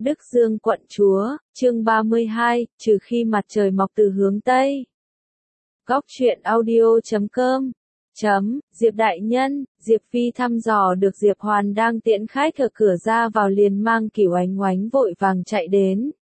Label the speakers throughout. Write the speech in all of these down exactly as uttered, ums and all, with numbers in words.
Speaker 1: Đức Dương quận chúa, chương ba mươi hai, trừ khi mặt trời mọc từ hướng Tây. Góc truyện audio chấm com chấm, Diệp đại nhân, Diệp Phi thăm dò được Diệp Hoàn đang tiễn khách ở cửa ra vào liền mang Cửu Ánh Oánh vội vàng chạy đến.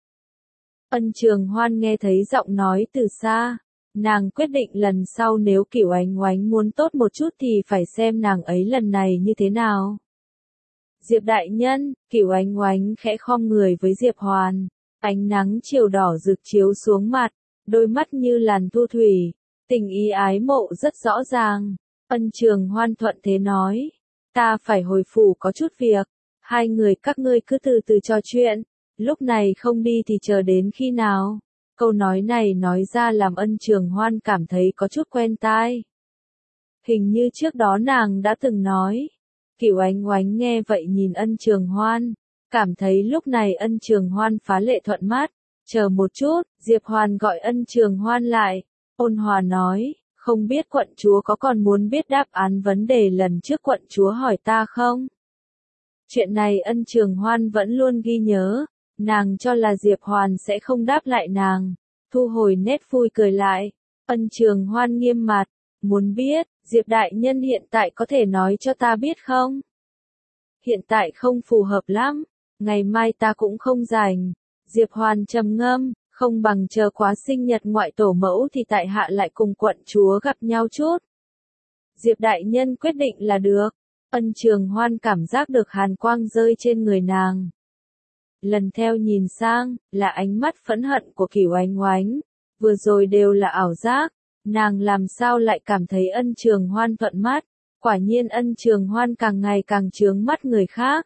Speaker 1: Ân Trường Hoan nghe thấy giọng nói từ xa, nàng quyết định lần sau nếu Cửu Ánh Oánh muốn tốt một chút thì phải xem nàng ấy lần này như thế nào. Diệp đại nhân, Cửu Ánh Oánh khẽ khom người với Diệp Hoàn, ánh nắng chiều đỏ rực chiếu xuống mặt, đôi mắt như làn thu thủy, tình ý ái mộ rất rõ ràng. Ân Trường Hoan thuận thế nói, ta phải hồi phủ có chút việc, hai người các ngươi cứ từ từ trò chuyện, lúc này không đi thì chờ đến khi nào. Câu nói này nói ra làm Ân Trường Hoan cảm thấy có chút quen tai. Hình như trước đó nàng đã từng nói. Cửu Ánh Oánh nghe vậy nhìn Ân Trường Hoan, cảm thấy lúc này Ân Trường Hoan phá lệ thuận mắt. Chờ một chút, Diệp Hoàn gọi Ân Trường Hoan lại, ôn hòa nói, không biết quận chúa có còn muốn biết đáp án vấn đề lần trước quận chúa hỏi ta không? Chuyện này Ân Trường Hoan vẫn luôn ghi nhớ, nàng cho là Diệp Hoàn sẽ không đáp lại nàng, thu hồi nét vui cười lại. Ân Trường Hoan nghiêm mặt, muốn biết, Diệp đại nhân hiện tại có thể nói cho ta biết không? Hiện tại không phù hợp lắm, ngày mai ta cũng không rảnh. Diệp Hoàn trầm ngâm, không bằng chờ quá sinh nhật ngoại tổ mẫu thì tại hạ lại cùng quận chúa gặp nhau chút. Diệp đại nhân quyết định là được. Ân Trường Hoan cảm giác được hàn quang rơi trên người nàng. Lần theo nhìn sang, là ánh mắt phẫn hận của Cửu Ánh Oánh, vừa rồi đều là ảo giác. Nàng làm sao lại cảm thấy Ân Trường Hoan thuận mắt, quả nhiên Ân Trường Hoan càng ngày càng chướng mắt người khác.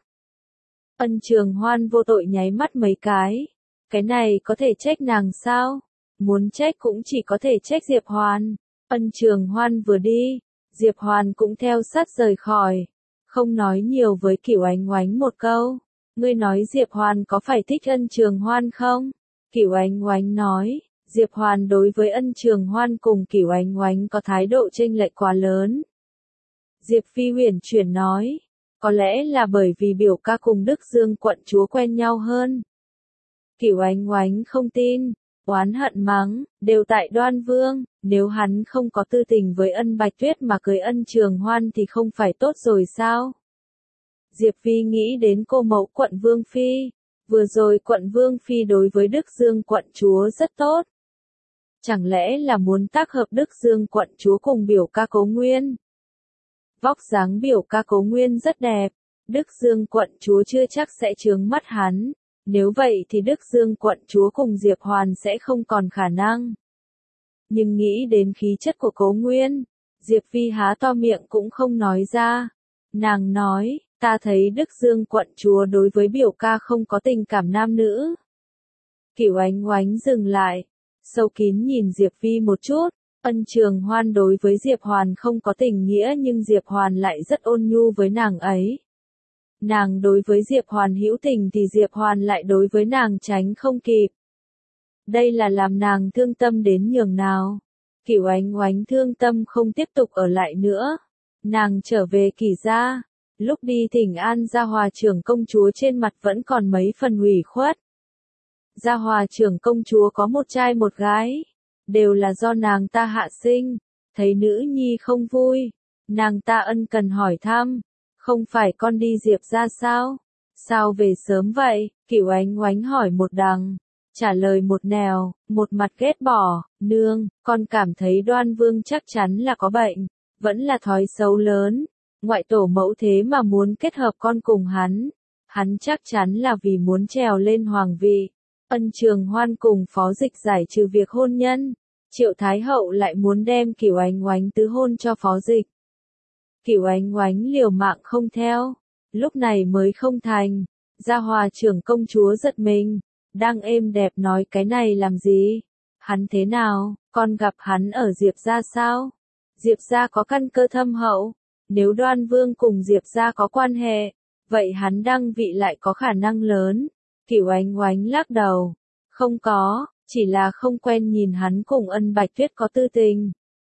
Speaker 1: Ân Trường Hoan vô tội nháy mắt mấy cái, cái này có thể trách nàng sao? Muốn trách cũng chỉ có thể trách Diệp Hoàn. Ân Trường Hoan vừa đi, Diệp Hoàn cũng theo sát rời khỏi, không nói nhiều với Cửu Ánh Oánh một câu. Ngươi nói Diệp Hoàn có phải thích Ân Trường Hoan không? Cửu Ánh Oánh nói. Diệp Hoàn đối với Ân Trường Hoan cùng Cửu Ánh Oánh có thái độ chênh lệch quá lớn. Diệp Phi huyền chuyển nói, có lẽ là bởi vì biểu ca cùng Đức Dương quận chúa quen nhau hơn. Cửu Ánh Oánh không tin, oán hận mắng, đều tại Đoan Vương, nếu hắn không có tư tình với Ân Bạch Tuyết mà cưới Ân Trường Hoan thì không phải tốt rồi sao? Diệp Phi nghĩ đến cô mẫu quận Vương Phi, vừa rồi quận Vương Phi đối với Đức Dương quận chúa rất tốt. Chẳng lẽ là muốn tác hợp Đức Dương quận chúa cùng biểu ca Cố Nguyên? Vóc dáng biểu ca Cố Nguyên rất đẹp, Đức Dương quận chúa chưa chắc sẽ chướng mắt hắn, nếu vậy thì Đức Dương quận chúa cùng Diệp Hoàn sẽ không còn khả năng. Nhưng nghĩ đến khí chất của Cố Nguyên, Diệp Phi há to miệng cũng không nói ra. Nàng nói, ta thấy Đức Dương quận chúa đối với biểu ca không có tình cảm nam nữ. Cửu Ánh Oánh dừng lại, sâu kín nhìn Diệp Phi một chút. Ân Trường Hoan đối với Diệp Hoàn không có tình nghĩa nhưng Diệp Hoàn lại rất ôn nhu với nàng ấy. Nàng đối với Diệp Hoàn hữu tình thì Diệp Hoàn lại đối với nàng tránh không kịp. Đây là làm nàng thương tâm đến nhường nào. Cửu Ánh Oánh thương tâm không tiếp tục ở lại nữa. Nàng trở về Kỷ gia, lúc đi thỉnh an Gia Hòa trưởng công chúa trên mặt vẫn còn mấy phần ủy khuất. Gia Hòa trưởng công chúa có một trai một gái, đều là do nàng ta hạ sinh, thấy nữ nhi không vui, nàng ta ân cần hỏi thăm, không phải con đi Diệp ra sao? Sao về sớm vậy? Cửu Ánh Oánh hỏi một đằng, trả lời một nẻo, một mặt ghét bỏ, nương, con cảm thấy Đoan Vương chắc chắn là có bệnh, vẫn là thói xấu lớn, ngoại tổ mẫu thế mà muốn kết hợp con cùng hắn, hắn chắc chắn là vì muốn trèo lên hoàng vị. Ân Trường Hoan cùng Phó Dịch giải trừ việc hôn nhân, Triệu Thái Hậu lại muốn đem Cửu Ánh Oánh tứ hôn cho Phó Dịch. Cửu Ánh Oánh liều mạng không theo, lúc này mới không thành. Gia Hòa trưởng công chúa giật mình, đang êm đẹp nói cái này làm gì? Hắn thế nào, con gặp hắn ở Diệp gia sao? Diệp gia có căn cơ thâm hậu, nếu Đoan Vương cùng Diệp gia có quan hệ, vậy hắn đăng vị lại có khả năng lớn. Cửu Ánh Oánh lắc đầu, không có, chỉ là không quen nhìn hắn cùng Ân Bạch Tuyết có tư tình.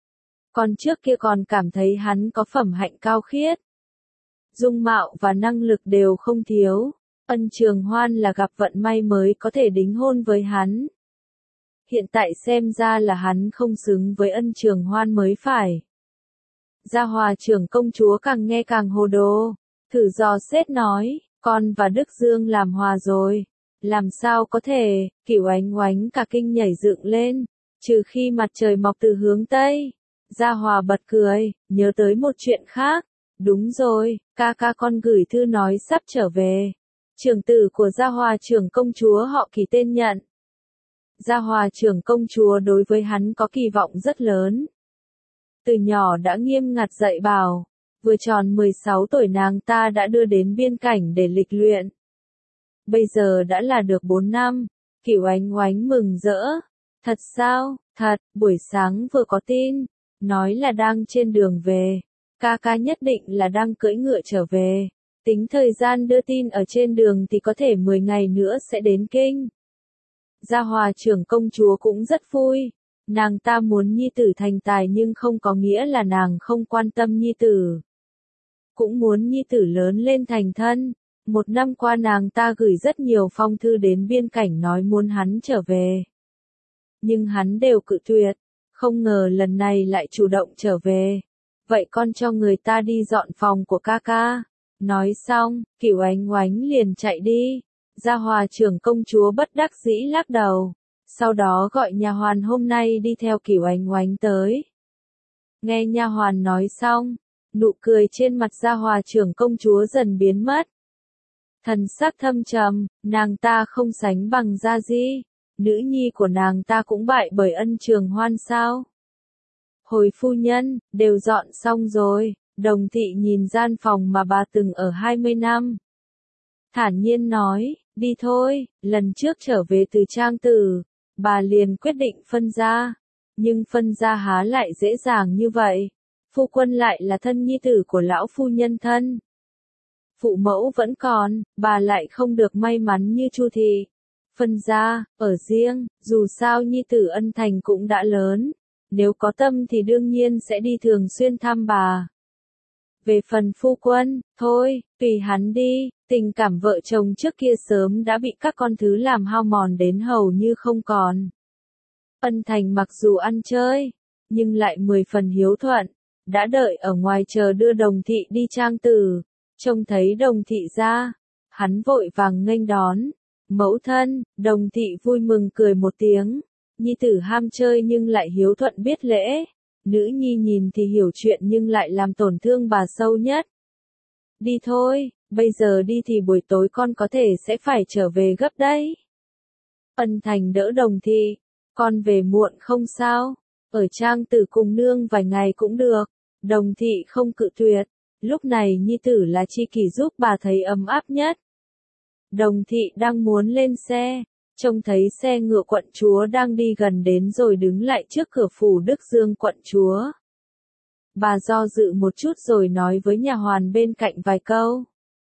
Speaker 1: Còn trước kia còn cảm thấy hắn có phẩm hạnh cao khiết. Dung mạo và năng lực đều không thiếu. Ân Trường Hoan là gặp vận may mới có thể đính hôn với hắn. Hiện tại xem ra là hắn không xứng với Ân Trường Hoan mới phải. Gia Hòa trưởng công chúa càng nghe càng hồ đồ, thử dò xét nói, con và Đức Dương làm hòa rồi. Làm sao có thể, Cửu Ánh Oánh cả kinh nhảy dựng lên, trừ khi mặt trời mọc từ hướng Tây. Gia Hòa bật cười, nhớ tới một chuyện khác. Đúng rồi, ca ca con gửi thư nói sắp trở về. Trưởng tử của Gia Hòa trưởng công chúa họ Kỳ tên nhận. Gia Hòa trưởng công chúa đối với hắn có kỳ vọng rất lớn. Từ nhỏ đã nghiêm ngặt dạy bảo, vừa tròn mười sáu tuổi nàng ta đã đưa đến biên cảnh để lịch luyện. Bây giờ đã là được bốn năm, Cửu Ánh Oánh mừng rỡ. Thật sao? Thật, buổi sáng vừa có tin, nói là đang trên đường về. Ca ca nhất định là đang cưỡi ngựa trở về. Tính thời gian đưa tin ở trên đường thì có thể mười ngày nữa sẽ đến kinh. Gia Hòa trưởng công chúa cũng rất vui. Nàng ta muốn nhi tử thành tài nhưng không có nghĩa là nàng không quan tâm nhi tử. Cũng muốn nhi tử lớn lên thành thân. Một năm qua nàng ta gửi rất nhiều phong thư đến biên cảnh nói muốn hắn trở về. Nhưng hắn đều cự tuyệt. Không ngờ lần này lại chủ động trở về. Vậy con cho người ta đi dọn phòng của ca ca. Nói xong, Cửu Ánh Oánh liền chạy đi. Gia Hòa trưởng công chúa bất đắc dĩ lắc đầu. Sau đó gọi nha hoàn hôm nay đi theo Cửu Ánh Oánh tới. Nghe nha hoàn nói xong, nụ cười trên mặt Gia Hòa trưởng công chúa dần biến mất. Thần sắc thâm trầm, nàng ta không sánh bằng Gia Di, nữ nhi của nàng ta cũng bại bởi Ân Trường Hoan sao? Hồi phu nhân, đều dọn xong rồi. Đồng thị nhìn gian phòng mà bà từng ở hai mươi năm. Thản nhiên nói, đi thôi, lần trước trở về từ Trang Tử, bà liền quyết định phân gia. Nhưng phân gia há lại dễ dàng như vậy. Phu quân lại là thân nhi tử của lão phu nhân thân. Phụ mẫu vẫn còn, bà lại không được may mắn như Chu thị. Phân gia, ở riêng, dù sao nhi tử Ân Thành cũng đã lớn. Nếu có tâm thì đương nhiên sẽ đi thường xuyên thăm bà. Về phần phu quân, thôi, tùy hắn đi, tình cảm vợ chồng trước kia sớm đã bị các con thứ làm hao mòn đến hầu như không còn. Ân Thành mặc dù ăn chơi, nhưng lại mười phần hiếu thuận, đã đợi ở ngoài chờ đưa Đồng thị đi Trang Tử, trông thấy Đồng thị ra, hắn vội vàng nghênh đón. Mẫu thân, Đồng thị vui mừng cười một tiếng, nhi tử ham chơi nhưng lại hiếu thuận biết lễ. Nữ nhi nhìn thì hiểu chuyện nhưng lại làm tổn thương bà sâu nhất. Đi thôi, bây giờ đi thì buổi tối con có thể sẽ phải trở về gấp đấy. Ân Thành đỡ Đồng thị, con về muộn không sao, ở Trang Tử cùng nương vài ngày cũng được. Đồng thị không cự tuyệt, lúc này nhi tử là tri kỷ giúp bà thấy ấm áp nhất. Đồng thị đang muốn lên xe, trông thấy xe ngựa quận chúa đang đi gần đến rồi đứng lại trước cửa phủ Đức Dương quận chúa. Bà do dự một chút rồi nói với nha hoàn bên cạnh vài câu.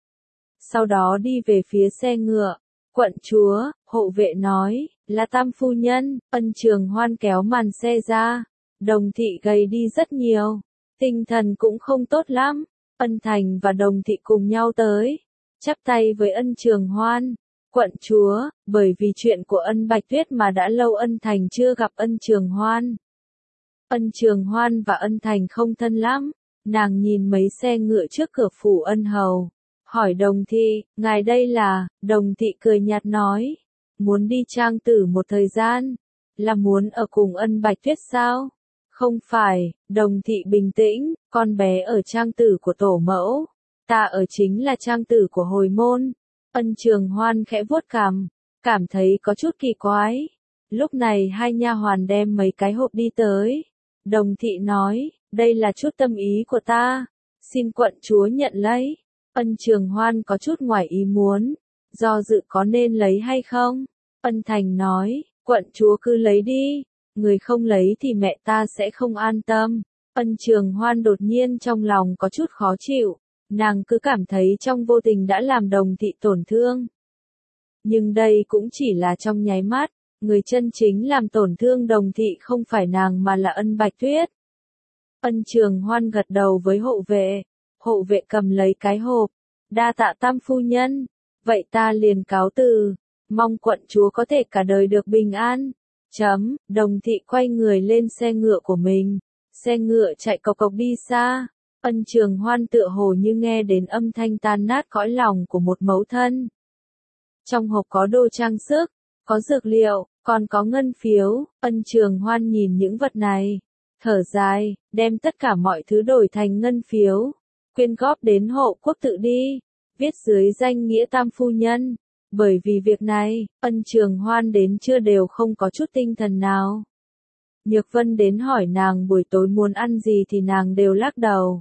Speaker 1: Sau đó đi về phía xe ngựa. Quận chúa, hộ vệ nói, là Tam phu nhân. Ân Trường Hoan kéo màn xe ra. Đồng thị gầy đi rất nhiều. Tinh thần cũng không tốt lắm. Ân Thành và Đồng thị cùng nhau tới. Chắp tay với Ân Trường Hoan. Quận chúa, bởi vì chuyện của Ân Bạch Tuyết mà đã lâu Ân Thành chưa gặp Ân Trường Hoan. Ân Trường Hoan và Ân Thành không thân lắm. Nàng nhìn mấy xe ngựa trước cửa phủ Ân Hầu. Hỏi Đồng thị, ngài đây là, Đồng thị cười nhạt nói. Muốn đi Trang Tử một thời gian. Là muốn ở cùng Ân Bạch Tuyết sao? Không phải, Đồng thị bình tĩnh, con bé ở Trang Tử của tổ mẫu. Ta ở chính là Trang Tử của hồi môn. Ân Trường Hoan khẽ vuốt cằm, cảm thấy có chút kỳ quái. Lúc này hai nha hoàn đem mấy cái hộp đi tới. Đồng thị nói, đây là chút tâm ý của ta. Xin quận chúa nhận lấy. Ân Trường Hoan có chút ngoài ý muốn. Do dự có nên lấy hay không? Ân Thành nói, quận chúa cứ lấy đi. Người không lấy thì mẹ ta sẽ không an tâm. Ân Trường Hoan đột nhiên trong lòng có chút khó chịu. Nàng cứ cảm thấy trong vô tình đã làm Đồng thị tổn thương. Nhưng đây cũng chỉ là trong nháy mắt, người chân chính làm tổn thương Đồng thị không phải nàng mà là Ân Bạch Tuyết. Ân Trường Hoan gật đầu với hộ vệ, hộ vệ cầm lấy cái hộp, đa tạ Tam phu nhân. vậy ta liền cáo từ, mong quận chúa có thể cả đời được bình an. Chấm, Đồng Thị quay người lên xe ngựa của mình, xe ngựa chạy cộc cộc đi xa. Ân Trường Hoan tựa hồ như nghe đến âm thanh tan nát cõi lòng của một mẫu thân. Trong hộp có đồ trang sức, có dược liệu, còn có ngân phiếu. Ân Trường Hoan nhìn những vật này, thở dài, đem tất cả mọi thứ đổi thành ngân phiếu, quyên góp đến hộ quốc tự đi, viết dưới danh nghĩa tam phu nhân. Bởi vì việc này, Ân Trường Hoan đến trưa đều không có chút tinh thần nào. Nhược Vân đến hỏi nàng buổi tối muốn ăn gì thì nàng đều lắc đầu.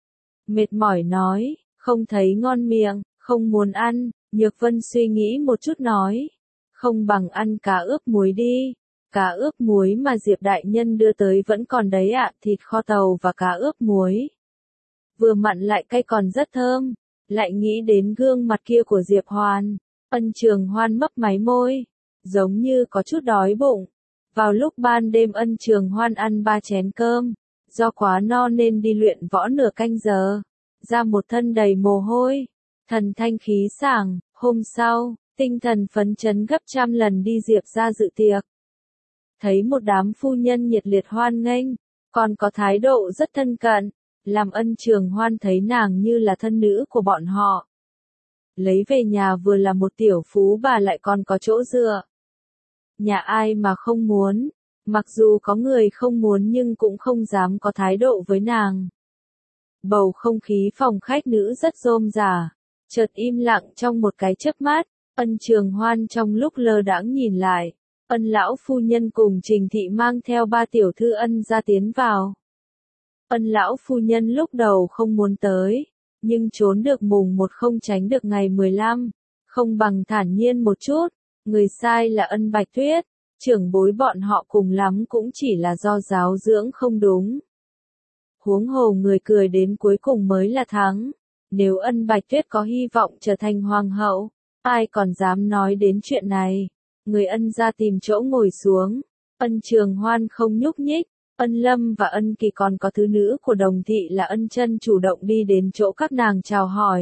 Speaker 1: Mệt mỏi nói, không thấy ngon miệng, không muốn ăn. Nhược Vân suy nghĩ một chút nói, không bằng ăn cá ướp muối đi. Cá ướp muối mà Diệp đại nhân đưa tới vẫn còn đấy ạ, thịt kho tàu và cá ướp muối. Vừa mặn lại cay còn rất thơm, lại nghĩ đến gương mặt kia của Diệp Hoan. Ân Trường Hoan mấp máy môi, giống như có chút đói bụng. Vào lúc ban đêm Ân Trường Hoan ăn ba chén cơm, do quá no nên đi luyện võ nửa canh giờ, ra một thân đầy mồ hôi, thần thanh khí sảng. Hôm sau, tinh thần phấn chấn gấp trăm lần đi Diệp ra dự tiệc. Thấy một đám phu nhân nhiệt liệt hoan nghênh, còn có thái độ rất thân cận, làm Ân Trường Hoan thấy nàng như là thân nữ của bọn họ. Lấy về nhà vừa là một tiểu phú bà lại còn có chỗ dựa. Nhà ai mà không muốn, mặc dù có người không muốn nhưng cũng không dám có thái độ với nàng. Bầu không khí phòng khách nữ rất rôm rả, chợt im lặng trong một cái chớp mắt. Ân Trường Hoan trong lúc lơ đãng nhìn lại, Ân lão phu nhân cùng Trình thị mang theo ba tiểu thư Ân gia tiến vào. Ân lão phu nhân lúc đầu không muốn tới, nhưng trốn được mùng một không tránh được ngày mười lăm, không bằng thản nhiên một chút. Người sai là Ân Bạch Tuyết, trưởng bối bọn họ cùng lắm cũng chỉ là do giáo dưỡng không đúng. Huống hồ người cười đến cuối cùng mới là thắng. Nếu Ân Bạch Tuyết có hy vọng trở thành hoàng hậu, ai còn dám nói đến chuyện này. Người Ân ra tìm chỗ ngồi xuống, Ân Trường Hoan không nhúc nhích. Ân Lâm và Ân Kỳ còn có thứ nữ của Đồng Thị là Ân Chân chủ động đi đến chỗ các nàng chào hỏi.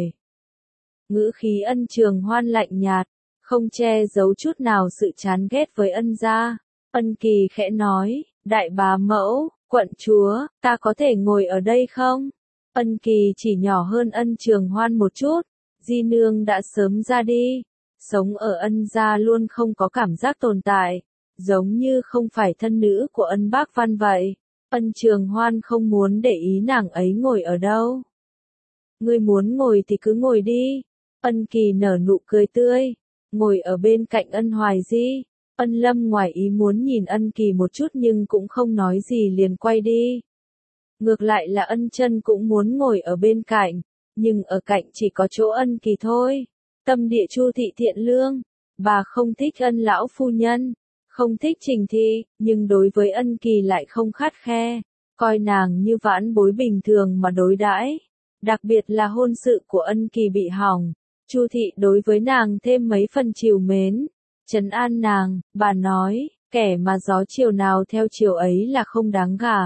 Speaker 1: Ngữ khí Ân Trường Hoan lạnh nhạt, không che giấu chút nào sự chán ghét với Ân gia. Ân Kỳ khẽ nói, đại bá mẫu, quận chúa, ta có thể ngồi ở đây không? Ân Kỳ chỉ nhỏ hơn Ân Trường Hoan một chút, di nương đã sớm ra đi, sống ở Ân gia luôn không có cảm giác tồn tại, giống như không phải thân nữ của Ân Bác Văn vậy. Ân Trường Hoan không muốn để ý nàng ấy ngồi ở đâu. Ngươi muốn ngồi thì cứ ngồi đi. Ân Kỳ nở nụ cười tươi, ngồi ở bên cạnh Ân Hoài Di. Ân Lâm ngoài ý muốn nhìn Ân Kỳ một chút nhưng cũng không nói gì liền quay đi. Ngược lại là Ân Chân cũng muốn ngồi ở bên cạnh, nhưng ở cạnh chỉ có chỗ Ân Kỳ thôi. Tâm địa Chu thị thiện lương, bà không thích Ân lão phu nhân, không thích Trình thị, nhưng đối với Ân Kỳ lại không khắt khe, coi nàng như vãn bối bình thường mà đối đãi. Đặc biệt là hôn sự của Ân Kỳ bị hỏng, Chu thị đối với nàng thêm mấy phần trìu mến, trấn an nàng. Bà nói, kẻ mà gió chiều nào theo chiều ấy là không đáng gả.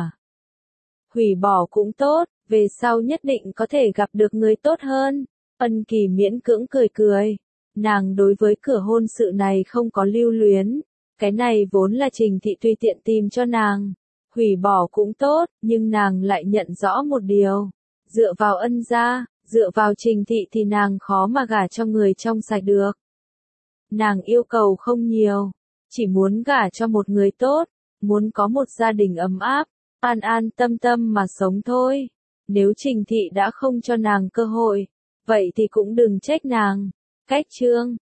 Speaker 1: Hủy bỏ cũng tốt, về sau nhất định có thể gặp được người tốt hơn. Ân Kỳ miễn cưỡng cười cười, nàng đối với cửa hôn sự này không có lưu luyến, cái này vốn là Trình thị tùy tiện tìm cho nàng. Hủy bỏ cũng tốt, nhưng nàng lại nhận rõ một điều, dựa vào Ân gia, dựa vào Trình thị thì nàng khó mà gả cho người trong sạch được. Nàng yêu cầu không nhiều, chỉ muốn gả cho một người tốt, muốn có một gia đình ấm áp, an an tâm tâm mà sống thôi. Nếu Trình thị đã không cho nàng cơ hội, vậy thì cũng đừng trách nàng. Cách chương